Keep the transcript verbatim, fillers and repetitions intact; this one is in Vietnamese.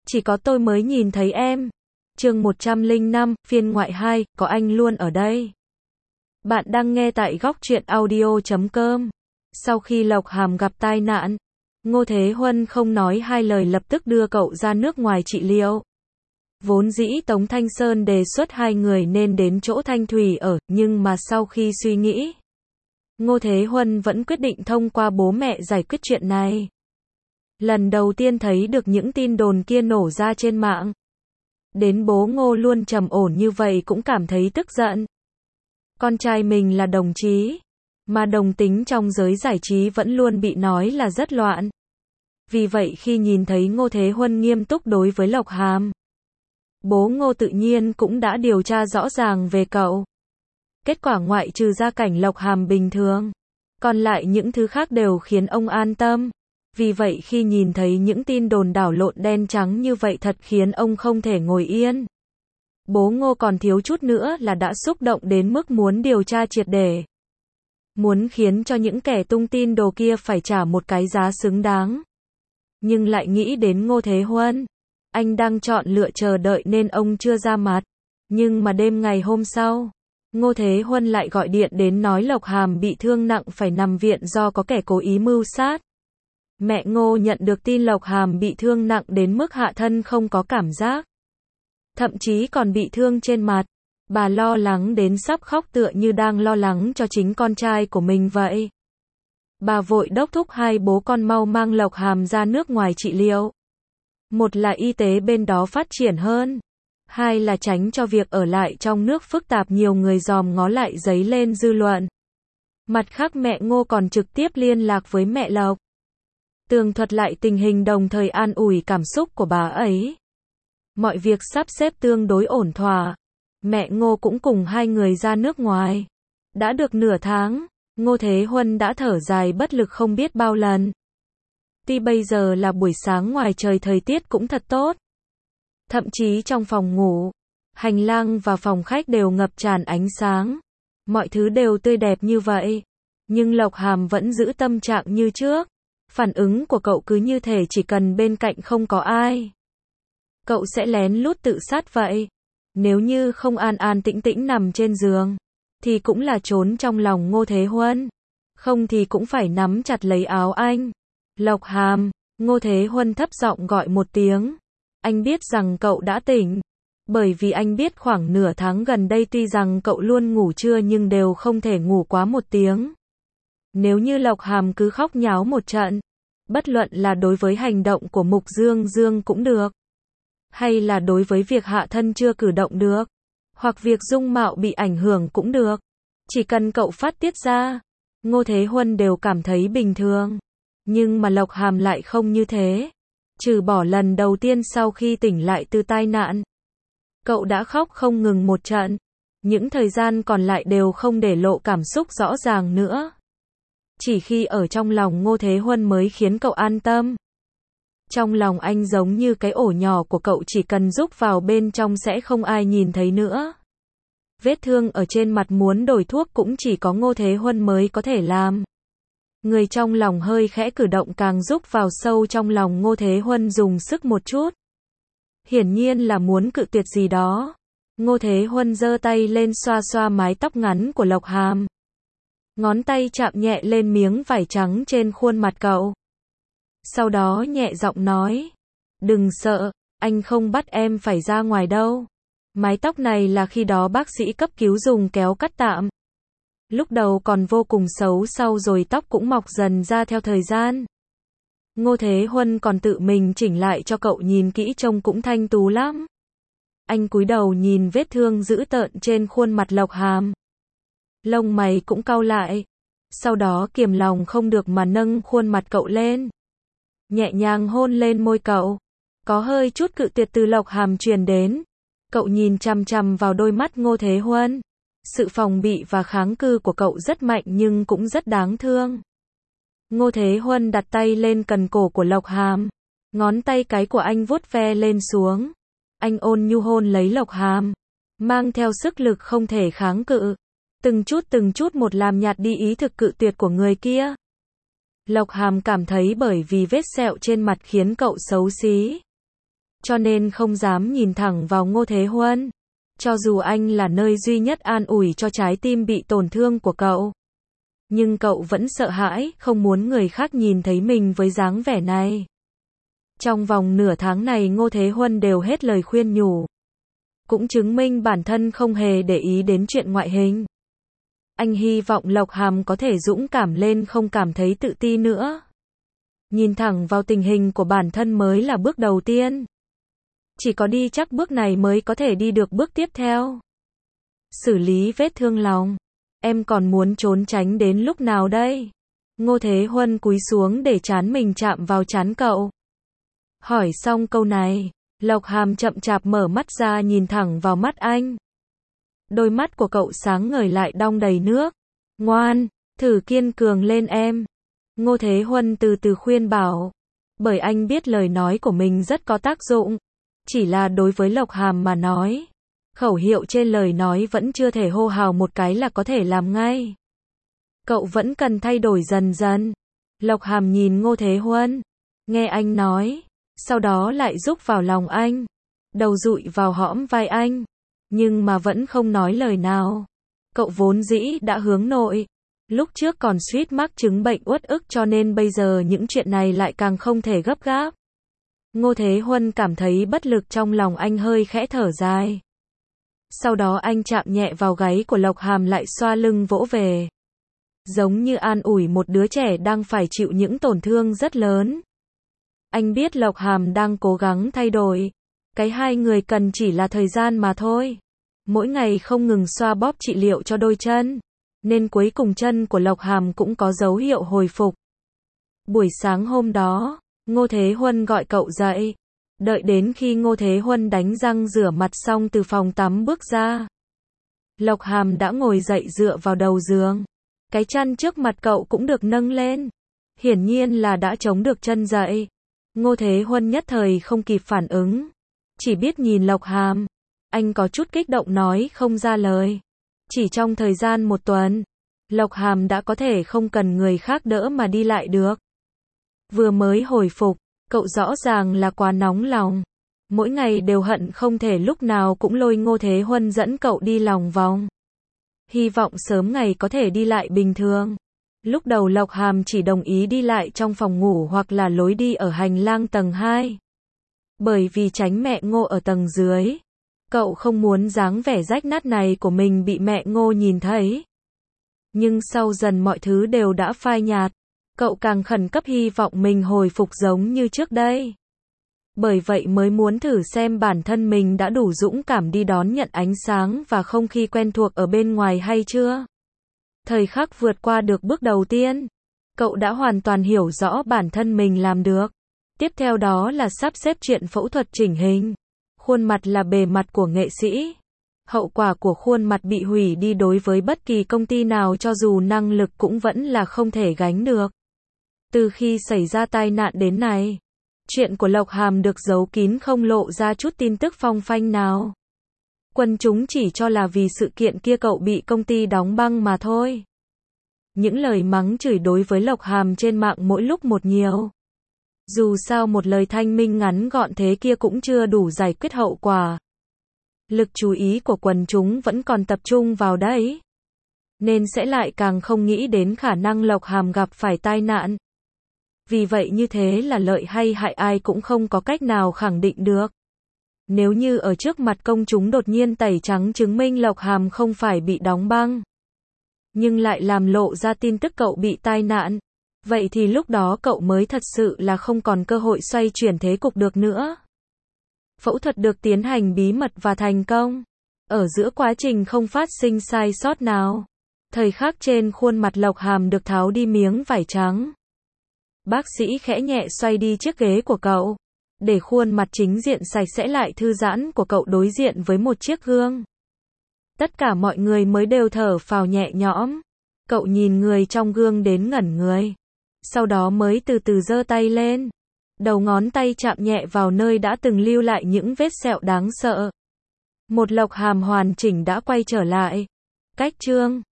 Chỉ có tôi mới nhìn thấy em. Chương một trăm lẻ năm, phiên ngoại hai, có anh luôn ở đây. Bạn đang nghe tại góc truyện audio chấm com. Sau khi Lộc Hàm gặp tai nạn, Ngô Thế Huân không nói hai lời lập tức đưa cậu ra nước ngoài trị liệu. Vốn dĩ Tống Thanh Sơn đề xuất hai người nên đến chỗ Thanh Thủy ở, nhưng mà sau khi suy nghĩ, Ngô Thế Huân vẫn quyết định thông qua bố mẹ giải quyết chuyện này. Lần đầu tiên thấy được những tin đồn kia nổ ra trên mạng, đến bố Ngô luôn trầm ổn như vậy cũng cảm thấy tức giận. Con trai mình là đồng chí, mà đồng tính trong giới giải trí vẫn luôn bị nói là rất loạn. Vì vậy khi nhìn thấy Ngô Thế Huân nghiêm túc đối với Lộc Hàm, bố Ngô tự nhiên cũng đã điều tra rõ ràng về cậu. Kết quả ngoại trừ gia cảnh Lộc Hàm bình thường, còn lại những thứ khác đều khiến ông an tâm. Vì vậy khi nhìn thấy những tin đồn đảo lộn đen trắng như vậy thật khiến ông không thể ngồi yên. Bố Ngô còn thiếu chút nữa là đã xúc động đến mức muốn điều tra triệt để. Muốn khiến cho những kẻ tung tin đồ kia phải trả một cái giá xứng đáng. Nhưng lại nghĩ đến Ngô Thế Huân. Anh đang chọn lựa chờ đợi nên ông chưa ra mặt. Nhưng mà đêm ngày hôm sau, Ngô Thế Huân lại gọi điện đến nói Lộc Hàm bị thương nặng phải nằm viện do có kẻ cố ý mưu sát. Mẹ Ngô nhận được tin Lộc Hàm bị thương nặng đến mức hạ thân không có cảm giác. Thậm chí còn bị thương trên mặt. Bà lo lắng đến sắp khóc tựa như đang lo lắng cho chính con trai của mình vậy. Bà vội đốc thúc hai bố con mau mang Lộc Hàm ra nước ngoài trị liệu. Một là y tế bên đó phát triển hơn. Hai là tránh cho việc ở lại trong nước phức tạp nhiều người dòm ngó lại dấy lên dư luận. Mặt khác mẹ Ngô còn trực tiếp liên lạc với mẹ Lộc. Tường thuật lại tình hình đồng thời an ủi cảm xúc của bà ấy. Mọi việc sắp xếp tương đối ổn thỏa. Mẹ Ngô cũng cùng hai người ra nước ngoài. Đã được nửa tháng, Ngô Thế Huân đã thở dài bất lực không biết bao lần. Tuy bây giờ là buổi sáng ngoài trời thời tiết cũng thật tốt. Thậm chí trong phòng ngủ, hành lang và phòng khách đều ngập tràn ánh sáng. Mọi thứ đều tươi đẹp như vậy. Nhưng Lộc Hàm vẫn giữ tâm trạng như trước. Phản ứng của cậu cứ như thể chỉ cần bên cạnh không có ai, cậu sẽ lén lút tự sát vậy. Nếu như không an an tĩnh tĩnh nằm trên giường, thì cũng là trốn trong lòng Ngô Thế Huân. Không thì cũng phải nắm chặt lấy áo anh. Lộc Hàm, Ngô Thế Huân thấp giọng gọi một tiếng. Anh biết rằng cậu đã tỉnh. Bởi vì anh biết khoảng nửa tháng gần đây tuy rằng cậu luôn ngủ trưa nhưng đều không thể ngủ quá một tiếng. Nếu như Lộc Hàm cứ khóc nháo một trận, bất luận là đối với hành động của Mục Dương Dương cũng được, hay là đối với việc hạ thân chưa cử động được, hoặc việc dung mạo bị ảnh hưởng cũng được. Chỉ cần cậu phát tiết ra, Ngô Thế Huân đều cảm thấy bình thường. Nhưng mà Lộc Hàm lại không như thế. Trừ bỏ lần đầu tiên sau khi tỉnh lại từ tai nạn, cậu đã khóc không ngừng một trận. Những thời gian còn lại đều không để lộ cảm xúc rõ ràng nữa. Chỉ khi ở trong lòng Ngô Thế Huân mới khiến cậu an tâm. Trong lòng anh giống như cái ổ nhỏ của cậu, chỉ cần rúc vào bên trong sẽ không ai nhìn thấy nữa. Vết thương ở trên mặt muốn đổi thuốc cũng chỉ có Ngô Thế Huân mới có thể làm. Người trong lòng hơi khẽ cử động càng rúc vào sâu trong lòng Ngô Thế Huân dùng sức một chút. Hiển nhiên là muốn cự tuyệt gì đó. Ngô Thế Huân giơ tay lên xoa xoa mái tóc ngắn của Lộc Hàm. Ngón tay chạm nhẹ lên miếng vải trắng trên khuôn mặt cậu. Sau đó nhẹ giọng nói. Đừng sợ, anh không bắt em phải ra ngoài đâu. Mái tóc này là khi đó bác sĩ cấp cứu dùng kéo cắt tạm. Lúc đầu còn vô cùng xấu, sau rồi tóc cũng mọc dần ra theo thời gian. Ngô Thế Huân còn tự mình chỉnh lại cho cậu, nhìn kỹ trông cũng thanh tú lắm. Anh cúi đầu nhìn vết thương dữ tợn trên khuôn mặt Lộc Hàm. Lông mày cũng cau lại. Sau đó kiềm lòng không được mà nâng khuôn mặt cậu lên. Nhẹ nhàng hôn lên môi cậu. Có hơi chút cự tuyệt từ Lộc Hàm truyền đến. Cậu nhìn chằm chằm vào đôi mắt Ngô Thế Huân. Sự phòng bị và kháng cự của cậu rất mạnh nhưng cũng rất đáng thương. Ngô Thế Huân đặt tay lên cần cổ của Lộc Hàm. Ngón tay cái của anh vuốt ve lên xuống. Anh ôn nhu hôn lấy Lộc Hàm, mang theo sức lực không thể kháng cự. Từng chút từng chút một làm nhạt đi ý thực cự tuyệt của người kia. Lộc Hàm cảm thấy bởi vì vết sẹo trên mặt khiến cậu xấu xí. cho nên không dám nhìn thẳng vào Ngô Thế Huân. Cho dù anh là nơi duy nhất an ủi cho trái tim bị tổn thương của cậu. Nhưng cậu vẫn sợ hãi, không muốn người khác nhìn thấy mình với dáng vẻ này. Trong vòng nửa tháng này Ngô Thế Huân đều hết lời khuyên nhủ. Cũng chứng minh bản thân không hề để ý đến chuyện ngoại hình. Anh hy vọng Lộc Hàm có thể dũng cảm lên, không cảm thấy tự ti nữa. Nhìn thẳng vào tình hình của bản thân mới là bước đầu tiên. Chỉ có đi chắc bước này mới có thể đi được bước tiếp theo. Xử lý vết thương lòng. Em còn muốn trốn tránh đến lúc nào đây? Ngô Thế Huân cúi xuống để trán mình chạm vào trán cậu. Hỏi xong câu này, Lộc Hàm chậm chạp mở mắt ra nhìn thẳng vào mắt anh. Đôi mắt của cậu sáng ngời lại đong đầy nước. Ngoan, thử kiên cường lên em. Ngô Thế Huân từ từ khuyên bảo. Bởi anh biết lời nói của mình rất có tác dụng. Chỉ là đối với Lộc Hàm mà nói. Khẩu hiệu trên lời nói vẫn chưa thể hô hào một cái là có thể làm ngay. Cậu vẫn cần thay đổi dần dần. Lộc Hàm nhìn Ngô Thế Huân. Nghe anh nói. Sau đó lại rúc vào lòng anh. Đầu dụi vào hõm vai anh. Nhưng mà vẫn không nói lời nào. Cậu vốn dĩ đã hướng nội. Lúc trước còn suýt mắc chứng bệnh uất ức cho nên bây giờ những chuyện này lại càng không thể gấp gáp. Ngô Thế Huân cảm thấy bất lực, trong lòng anh hơi khẽ thở dài. Sau đó anh chạm nhẹ vào gáy của Lộc Hàm lại xoa lưng vỗ về. Giống như an ủi một đứa trẻ đang phải chịu những tổn thương rất lớn. Anh biết Lộc Hàm đang cố gắng thay đổi. Cái hai người cần chỉ là thời gian mà thôi. Mỗi ngày không ngừng xoa bóp trị liệu cho đôi chân. Nên cuối cùng chân của Lộc Hàm cũng có dấu hiệu hồi phục. Buổi sáng hôm đó, Ngô Thế Huân gọi cậu dậy. Đợi đến khi Ngô Thế Huân đánh răng rửa mặt xong từ phòng tắm bước ra. Lộc Hàm đã ngồi dậy dựa vào đầu giường. Cái chăn trước mặt cậu cũng được nâng lên. Hiển nhiên là đã chống được chân dậy. Ngô Thế Huân nhất thời không kịp phản ứng. Chỉ biết nhìn Lộc Hàm. Anh có chút kích động nói không ra lời. Chỉ trong thời gian một tuần, Lộc Hàm đã có thể không cần người khác đỡ mà đi lại được. Vừa mới hồi phục, cậu rõ ràng là quá nóng lòng. Mỗi ngày đều hận không thể lúc nào cũng lôi Ngô Thế Huân dẫn cậu đi lòng vòng. Hy vọng sớm ngày có thể đi lại bình thường. Lúc đầu Lộc Hàm chỉ đồng ý đi lại trong phòng ngủ hoặc là lối đi ở hành lang tầng hai. Bởi vì tránh mẹ Ngô ở tầng dưới. Cậu không muốn dáng vẻ rách nát này của mình bị mẹ Ngô nhìn thấy. Nhưng sau dần mọi thứ đều đã phai nhạt. Cậu càng khẩn cấp hy vọng mình hồi phục giống như trước đây. Bởi vậy mới muốn thử xem bản thân mình đã đủ dũng cảm đi đón nhận ánh sáng và không khí quen thuộc ở bên ngoài hay chưa. Thời khắc vượt qua được bước đầu tiên, cậu đã hoàn toàn hiểu rõ bản thân mình làm được. Tiếp theo đó là sắp xếp chuyện phẫu thuật chỉnh hình. Khuôn mặt là bề mặt của nghệ sĩ. Hậu quả của khuôn mặt bị hủy đi đối với bất kỳ công ty nào cho dù năng lực cũng vẫn là không thể gánh được. Từ khi xảy ra tai nạn đến nay, chuyện của Lộc Hàm được giấu kín không lộ ra chút tin tức phong phanh nào. Quần chúng chỉ cho là vì sự kiện kia cậu bị công ty đóng băng mà thôi. Những lời mắng chửi đối với Lộc Hàm trên mạng mỗi lúc một nhiều. Dù sao một lời thanh minh ngắn gọn thế kia cũng chưa đủ giải quyết hậu quả. Lực chú ý của quần chúng vẫn còn tập trung vào đấy. Nên sẽ lại càng không nghĩ đến khả năng Lộc Hàm gặp phải tai nạn. Vì vậy như thế là lợi hay hại ai cũng không có cách nào khẳng định được. Nếu như ở trước mặt công chúng đột nhiên tẩy trắng chứng minh Lộc Hàm không phải bị đóng băng, nhưng lại làm lộ ra tin tức cậu bị tai nạn, vậy thì lúc đó cậu mới thật sự là không còn cơ hội xoay chuyển thế cục được nữa. Phẫu thuật được tiến hành bí mật và thành công. Ở giữa quá trình không phát sinh sai sót nào. Thời khắc trên khuôn mặt Lộc Hàm được tháo đi miếng vải trắng. Bác sĩ khẽ nhẹ xoay đi chiếc ghế của cậu, để khuôn mặt chính diện sạch sẽ lại thư giãn của cậu đối diện với một chiếc gương. Tất cả mọi người mới đều thở phào nhẹ nhõm. Cậu nhìn người trong gương đến ngẩn người. Sau đó mới từ từ giơ tay lên. Đầu ngón tay chạm nhẹ vào nơi đã từng lưu lại những vết sẹo đáng sợ. Một Lộc Hàm hoàn chỉnh đã quay trở lại. Cách chương